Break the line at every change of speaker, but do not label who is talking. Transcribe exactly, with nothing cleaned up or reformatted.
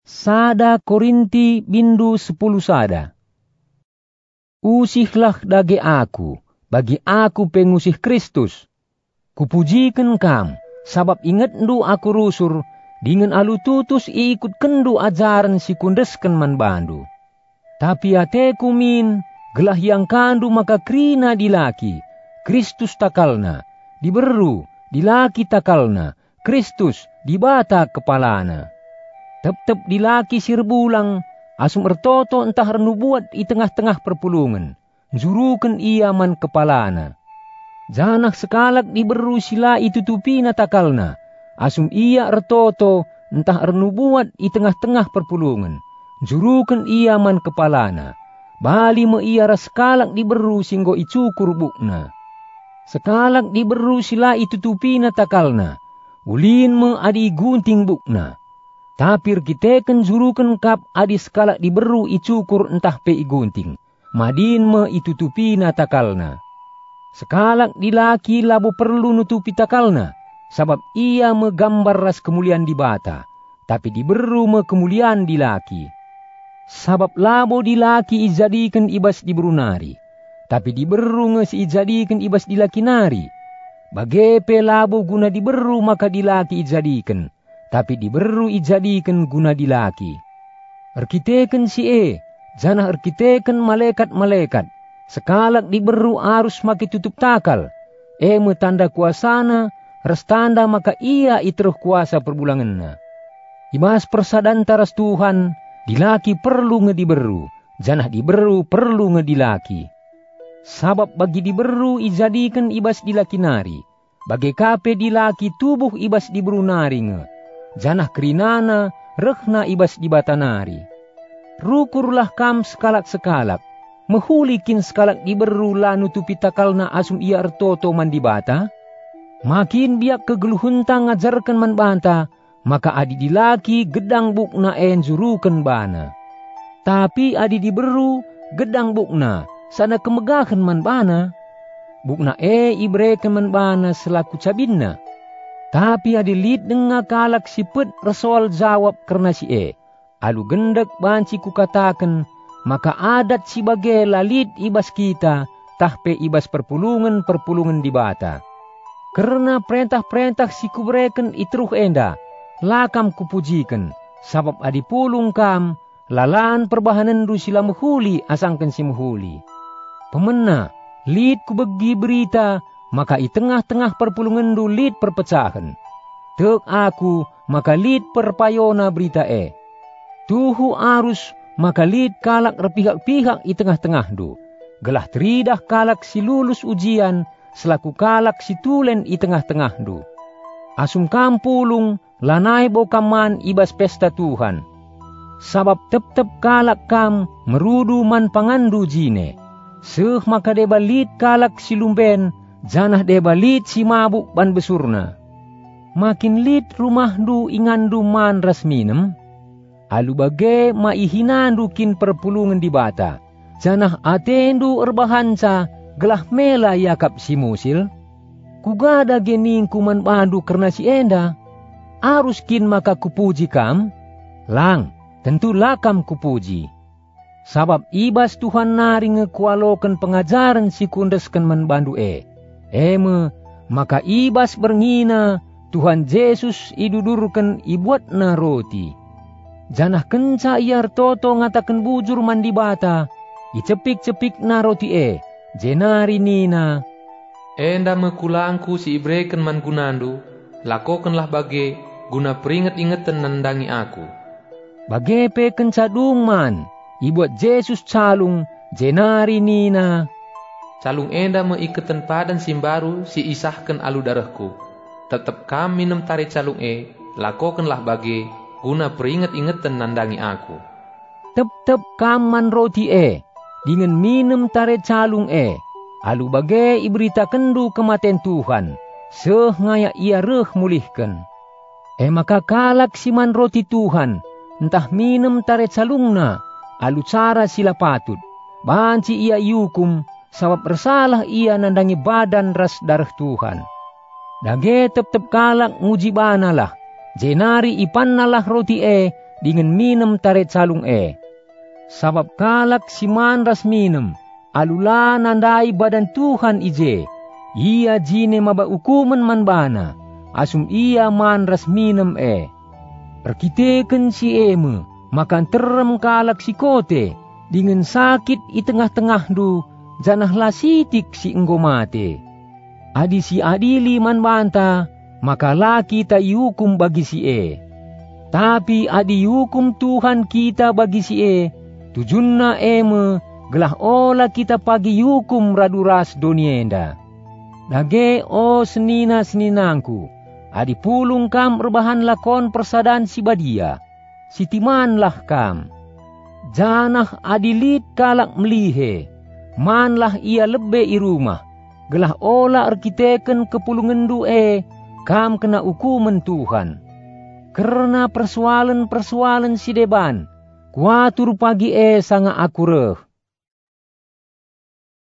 Sada Korinti bindu sepuluh sada. Usihlah dage aku, bagi aku pengusih Kristus. Kupujikan kam, sabab ingat ndu aku rusur, dengan alu tutus ikut kendu ajaran si kundesken man bandu. Tapi ateku min, gelah yang kandu maka krina dilaki, Kristus takalna, diberu, dilaki takalna, Kristus dibata kepalana. Tep-tep dilaki sirbulang, asum ertoto entah renubuat i tengah-tengah perpulungan, jurukan ia man kepalana. Janak sekalak diberu sila itutupi na takalna, asum ia ertoto entah renubuat i tengah-tengah perpulungan, jurukan ia man kepalana. Bali me ia raskalak diberu singgo icukur bukna. Sekalak diberu sila itutupi na takalna, ulin me adi gunting bukna. Tapi kiteken jurukan kap adi sekalak diberu icukur entah pe igunting, madin me itutupi na takalna. Sekalak dilaki labo perlu nutupi takalna, sabab ia me gambar ras kemuliaan dibata, tapi diberu me kemuliaan dilaki. Sabab labo dilaki ijadikan ibas diberunari, tapi diberu nge si ijadikan ibas dilaki nari. Bagepe labo guna diberu maka dilaki ijadikan, tapi diberu ijadikan guna dilaki. Erkiteken si e, janah erkiteken malaikat-malaikat, sekalak diberu arus maki tutup takal, e me tanda kuasana, res tanda maka ia iteruh kuasa perbulanganna. Ibas persadanta ras Tuhan, dilaki perlu ngediberu, janah diberu perlu ngedilaki. Sabab bagi diberu ijadikan ibas dilaki nari, bagi kape dilaki tubuh ibas diberu nari nge, janah kerinana rehna ibas dibatanari. Rukurlah kam sekalak-sekalak, mehulikin sekalak diberu la nutupi takalna asum ia ertoto man dibata. Makin biak kegeluhunta ngajarkan man banta, maka adi dilaki gedang bukna en jurukan bana. Tapi adi diberu gedang bukna, sana kemegahan man bana. Bukna e ibreken man bana selaku cabinna. Tapi adi lid denga kalak sipet resol jawab karena si e. Alu gendak banci kukatakan, maka adat si bage lalit ibas kita, tahpe ibas perpulungan-perpulungan dibata. Karena perintah-perintah si kubreken itruh enda, lakam kupujikan, sabab adi pulung kam, lalan perbahanan du sila mehuli asangkan si mehuli. Pemena, lid kubegi berita, maka i tengah-tengah perpulungan du lid perpecahan. Tek aku, maka lid perpayona berita e. Tuhu arus, maka lid kalak repihak-pihak i tengah-tengah du. Gelah teridah kalak si lulus ujian, selaku kalak si tulen i tengah-tengah du. Asum kampulung, lanai bokaman ibas pesta Tuhan. Sabab tep-tep kalak kam, merudu man pangandu jine. Seh maka deba lid kalak si lumben, janah deba lid si mabuk ban besurna. Makin lid rumah du ingandu man ras minem, alu bage maihinandu kin perpulungan dibata, janah atendu erbahanca, gelah mela yakap si musil. Kugada gening kuman bandu karena si enda, arus kin maka kupuji kam, lang tentu lakam kupuji. Sabab ibas Tuhan nari ngekualokan pengajaran si kundeskan man bandu e. Eme, maka ibas berngina, Tuhan Yesus idudurkan ibuat na roti. Janah kenca iar toto ngatakan bujur mandi bata, icepik-cepik na roti e, jenari nina.
Enda mekulangku si ibreken man gunandu, lakokanlah bage, guna peringat-ingatan nandangi aku.
Bage pe kenca dung man, ibuat Yesus calung, jenari nina.
Calung enda meikatan padan simbaru si isahkan alu darahku. Tetap kam minum tari calung e, lakokanlah bage, guna peringat-ingatan nandangi aku.
Tep-tep kaman roti e, dengan minum tare calung e, alu bage iberita kendu kematen Tuhan, seh ngaya ia reh mulihkan. E maka kalak siman roti Tuhan, entah minum tare calungna, alu cara sila patut, banci ia iukum, sabab bersalah ia nandangi badan ras darah Tuhan. Dage tep-tep kalak nguji banalah, jenari ipannalah roti e, dengan minum taret calung e. Sabab kalak si man ras minum, alula nandai badan Tuhan ije, ia jine maba ukuman man bana, asum ia man ras minum e. Perkiteken si eme, makan terem kalak si kote, dengan sakit i tengah-tengah du, janah lasitik si enggo mate. Adi si adili man banta, maka laki ta iukum bagi si e. Tapi adi hukum Tuhan kita bagi si e, tujunna eme, gelah ola kita pagi hukum raduras donienda. Dage o senina-seninangku, adi pulung kam rebahan lakon persadan si badia, si timanlah kam. Janah adilit kalak melihe, manlah ia lebe i rumah, gelah ola arkiteken kepulungendu e, kam kena hukuman Tuhan. Karena persoalan-persoalan si deban, kuatur pagi e sanga aku reh.